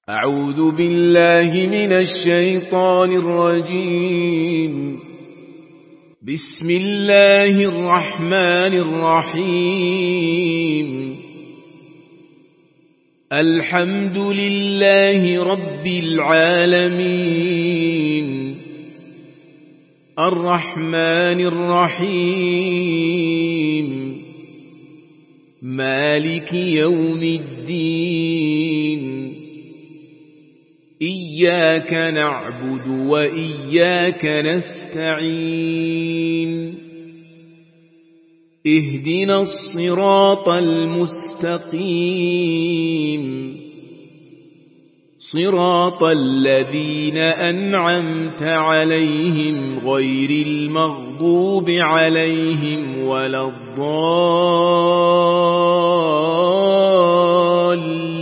أعوذ بالله من الشيطان الرجيم. بسم الله الرحمن الرحيم. الحمد لله رب العالمين، الرحمن الرحيم، مالك يوم الدين. إياك نعبد وإياك نستعين. اهدنا الصراط المستقيم، صراط الذين أنعمت عليهم غير المغضوب عليهم ولا الضالين.